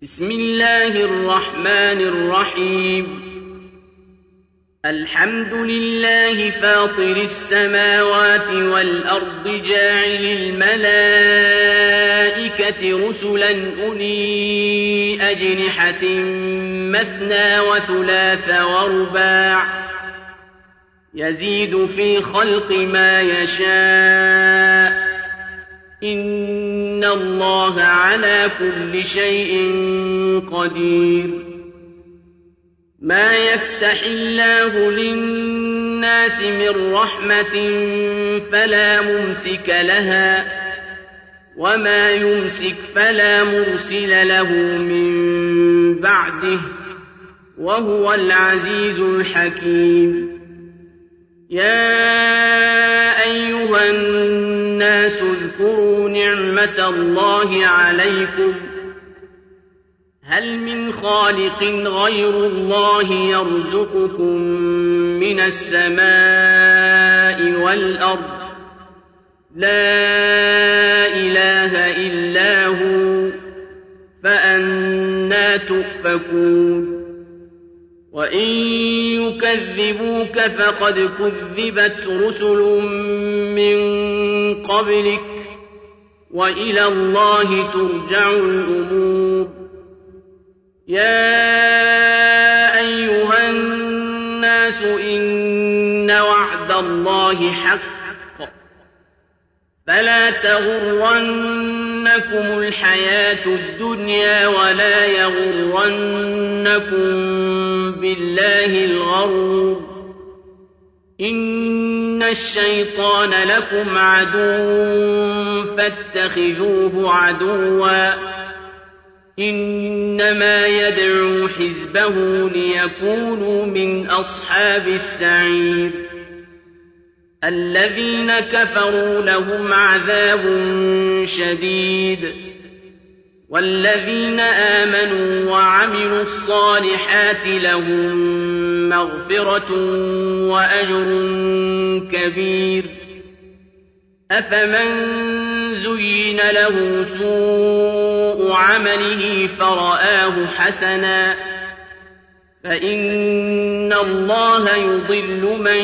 بسم الله الرحمن الرحيم الحمد لله فاطر السماوات والأرض جاعل الملائكة رسلا أولي أجنحة مثنى وثلاث ورباع يزيد في خلق ما يشاء إن الله على كل شيء قدير ما يفتح الله للناس من رحمة فلا ممسك لها وما يمسك فلا مرسل له من بعده وهو العزيز الحكيم يا أيها الناس اذكروا نعمة الله عليكم هل من خالق غير الله يرزقكم من السماء والأرض لا إله إلا هو فأنى تؤفكون وإن يكذبوك فقد كذبت رسل من قبلك وإلى الله ترجع الأمور يا أيها الناس إن وعد الله حق فلا تغرنكم الحياة الدنيا ولا يغرنكم بالله الغرور إن الشيطان لكم عدو فاتخذوه عدوا إنما يدعو حزبه ليكونوا من أصحاب السعير الذين كفروا لهم عذاب شديد والذين آمنوا وعملوا الصالحات لهم مغفرة وأجر كبير أفمن زين له سوء عمله فرآه حسنا فإن الله يضل من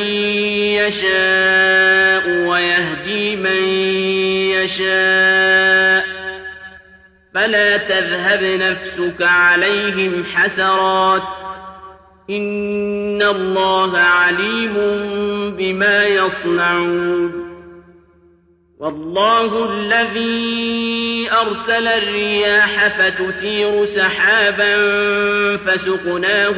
يشاء ويهدي من يشاء فلا تذهب نفسك عليهم حسرات إن الله عليم بما يصنعون والله الذي أرسل الرياح فتثير سحابا فسقناه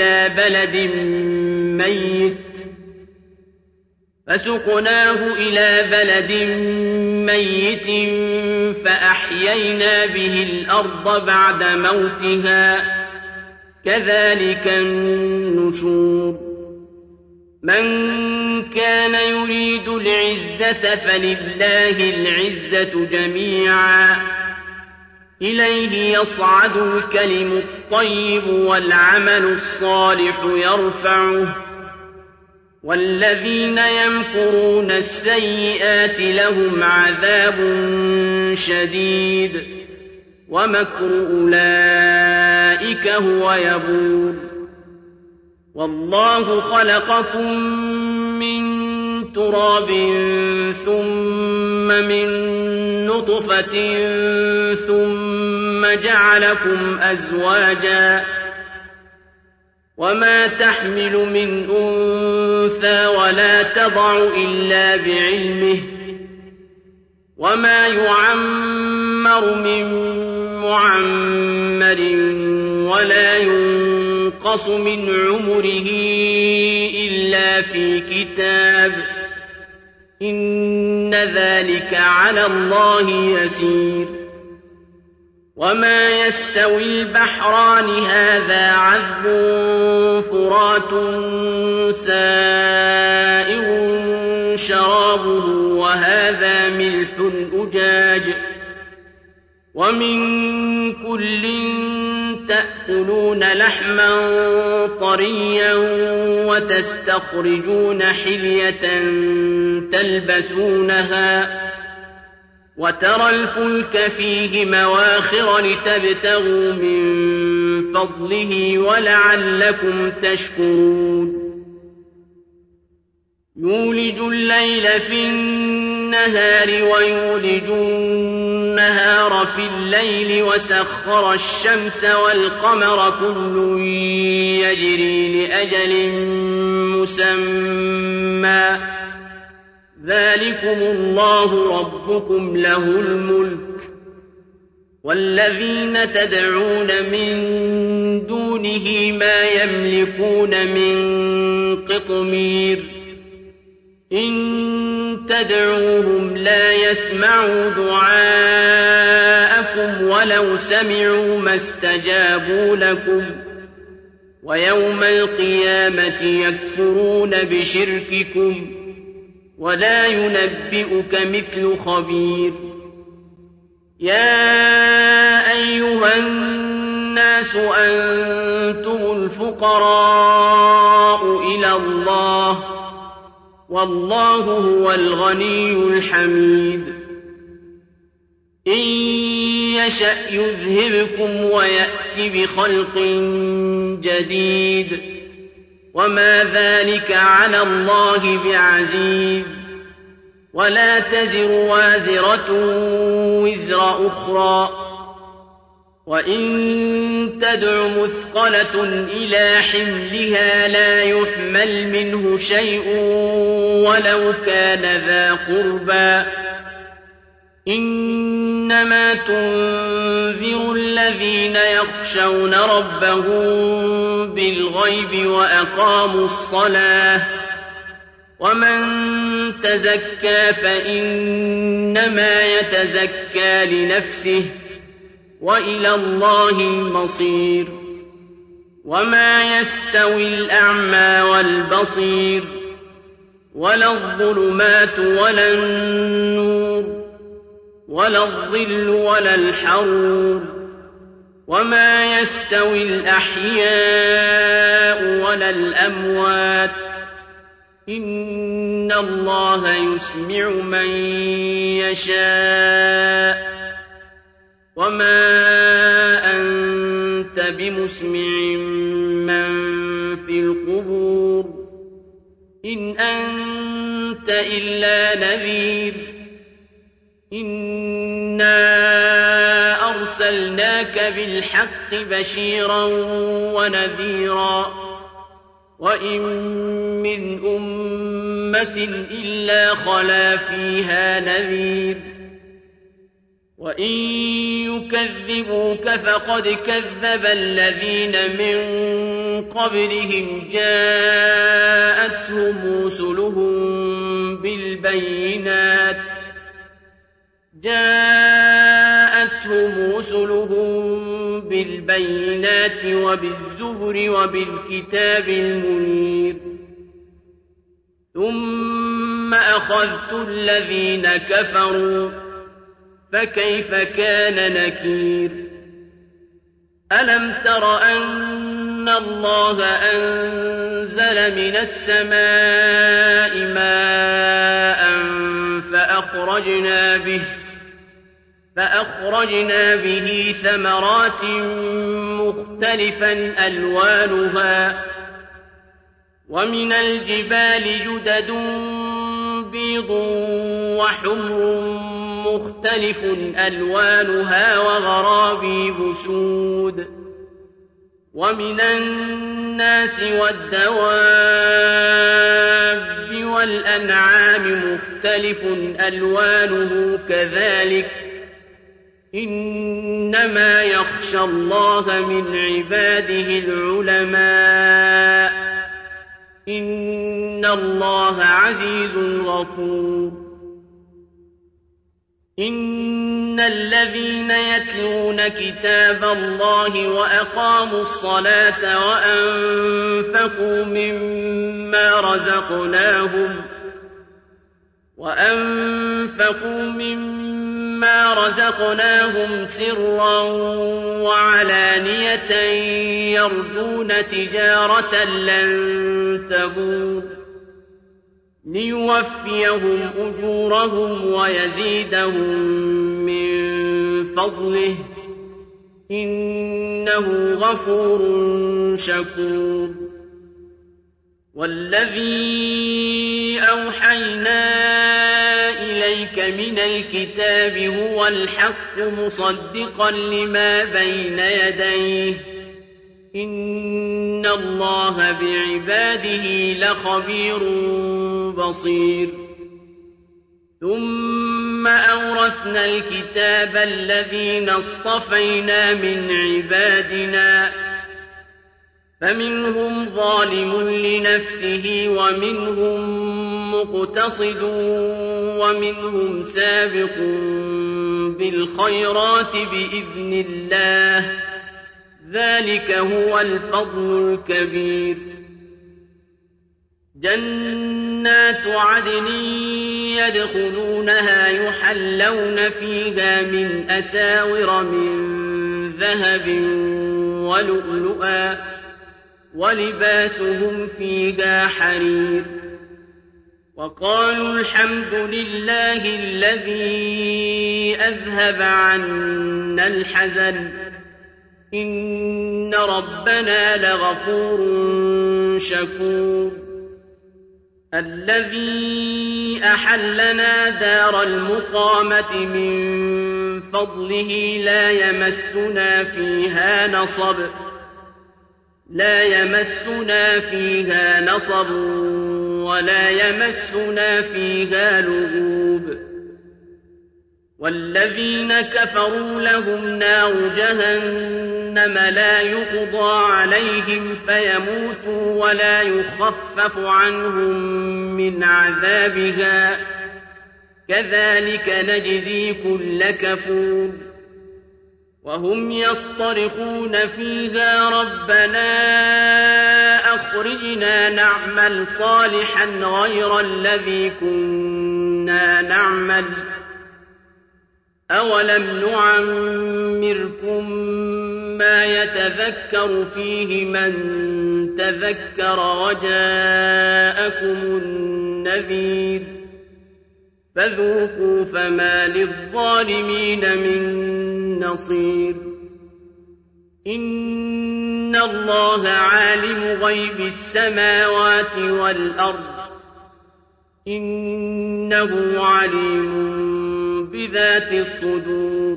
إلى بلد ميت فأحيينا به الأرض بعد موتها كذلك النشور من كان يريد العزة فلله العزة جميعا إليه يصعد الكلم الطيب والعمل الصالح يرفعه والذين يمكرون السيئات لهم عذاب شديد ومكر أولئك هو يبور والله خلقكم من تراب ثم من نطفة ثم جعلكم أزواجا وما تحمل من أنثى ولا تضع إلا بعلمه وما يعمر من معمر ولا ينقص من عمره إلا في كتاب إن ذلك على الله يسير وما يستوي البحران هذا عذب فرات سائغ شرابه وهذا ملح أجاج ومن كل تأكلون لحما طريا وتستخرجون حلية تلبسونها وترى الفلك فيه مواخر لتبتغوا من فضله ولعلكم تشكرون يولج الليل في النهار ويولج النهار في الليل وسخر الشمس والقمر كل يجري لأجل مسمى ذلكم الله ربكم له الملك والذين تدعون من دونه ما يملكون من قطمير إن تدعوهم لا يسمعوا دعاءكم ولو سمعوا ما استجابوا لكم ويوم القيامة يكفرون بشرككم ولا ينبئك مثل خبير يا أيها الناس أنتم الفقراء إلى الله والله هو الغني الحميد إن يشأ يذهبكم ويأت بخلق جديد وما ذلك على الله بعزيز ولا تزر وازرة وزر أخرى وإن تدع مثقلة إلى حملها لا يحمل منه شيء ولو كان ذا قربى إنما تنذر الذين يخشون ربهم بالغيب وأقاموا الصلاة ومن تزكى فإنما يتزكى لنفسه وإلى الله المصير وما يستوي الأعمى والبصير ولا الظلمات ولا النور ولا الظل ولا الحرور وما يستوي الأحياء ولا الأموات إن الله يسمع من يشاء وما أنت بمسمع من في القبور إن أنت إلا نذير إنا أرسلناك بالحق بشيرا ونذيرا وإن من أمة إلا خلا فيها نذير وإن يكذبوك فقد كذب الذين من قبلهم جاءتهم رسلهم بالبينات وبالزبر وبالكتاب المنير ثم أخذت الذين كفروا فكيف كان نكير ألم تر أن الله أنزل من السماء ماء فأخرجنا به ثمرات مختلفا ألوانها ومن الجبال جدد بيض وحمر مختلف ألوانها وغرابيب سود ومن الناس والدواب والأنعام مختلف ألوانه كذلك إنما يخشى الله من عباده العلماء إن الله عزيز غفور إن الذين يتلون كتاب الله وأقاموا الصلاة وأنفقوا مما رزقناهم سرا وعلانية يرجون تجارة لن تبور ليوفيهم أجورهم ويزيدهم من فضله إنه غفور شكور والذي أوحينا إليك من الكتاب هو الحق مصدقا لما بين يديه إن الله بعباده لخبير بصير ثم أورثنا الكتاب الذين اصطفينا من عبادنا فمنهم ظالم لنفسه ومنهم مقتصد ومنهم سابق بالخيرات بإذن الله ذلك هو الفضل الكبير جنات عدن يدخلونها يحلون فيها من أساور من ذهب ولؤلؤا ولباسهم فيها حرير وقالوا الحمد لله الذي أذهب عنا الحزن إن ربنا لغفور شكور الذي أحلنا دار المقامة من فضله لا يمسنا فيها نصب ولا يمسنا فيها لغوب والذين كفروا لهم نار جهنم لا يقضى عليهم فيموتوا ولا يخفف عنهم من عذابها كذلك نجزي كل كفور وهم يصطرخون فيها ربنا أخرجنا نعمل صالحا غير الذي كنا نعمل أولم نعمركم ما يتذكر فيه من تذكر وجاءكم النذير فذوقوا فما للظالمين من نصير إن الله عالم غيب السماوات والأرض إنه عليم بذات الصدور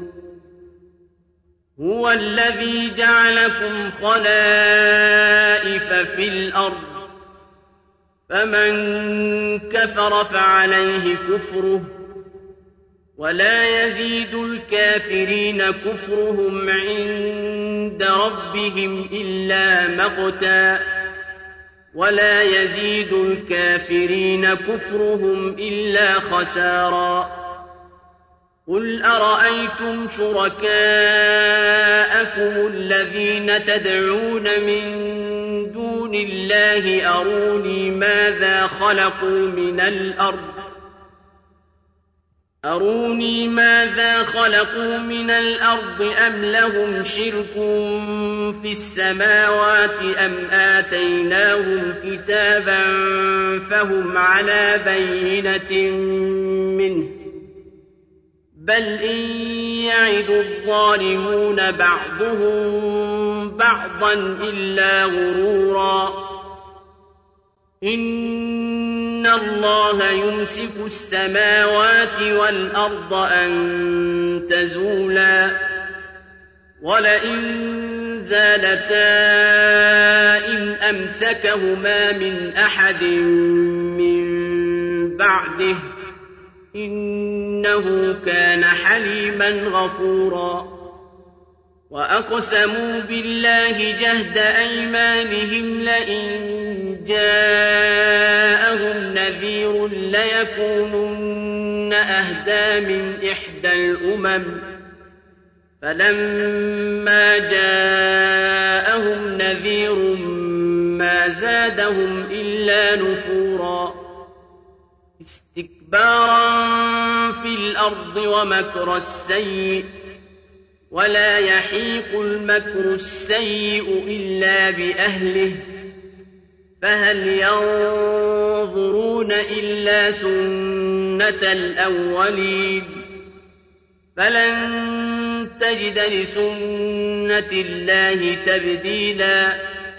هو الذي جعلكم خلائف في الأرض فمن كفر فعليه كفره ولا يزيد الكافرين كفرهم عند ربهم إلا مقتا ولا يزيد الكافرين كفرهم إلا خسارا قل أرأيتم شركاءكم الذين تدعون من دون الله أروني ماذا خلقوا من الأرض أم لهم شرك في السماوات أم آتيناهم كتابا فهم على بينة منه بل إن يعد الظالمون بعضهم بعضا إلا غرورا إن الله يمسك السماوات والأرض أن تزولا ولئن زالتا إن أمسكهما من أحد من بعده إنه كان حليما غفورا وأقسموا بالله جهد أيمانهم لئن جاءهم نذير ليكونن أهدى من إحدى الأمم فلما جاءهم نذير ما زادهم إلا نفورا استكبارا في الأرض ومكر السيء ولا يحيق المكر السيء إلا بأهله فهل ينظرون إلا سنة الأولين فلن تجد لسنة الله تبديلا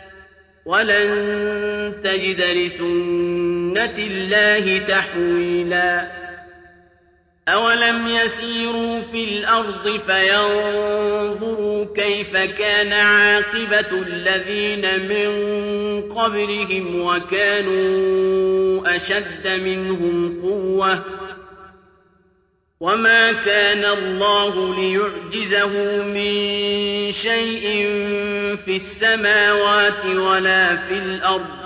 ولن تجد لسنة الله تحويلا أولم يسيروا في الأرض فينظروا كيف كان عاقبة الذين من قبلهم وكانوا أشد منهم قوة وما كان الله ليعجزه من شيء في السماوات ولا في الأرض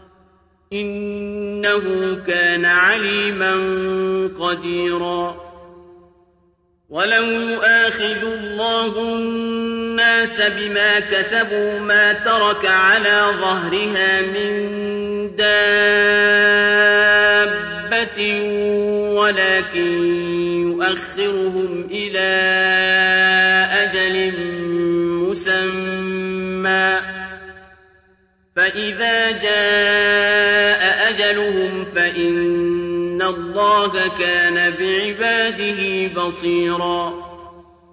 إنه كان عليما قديرا ولو يؤاخذ الله الناس بما كسبوا ما ترك على ظهرها من دابة ولكن يؤخرهم إلى أجل مسمى فإذا جاء أجلهم فإن الله كان بعباده بصيرا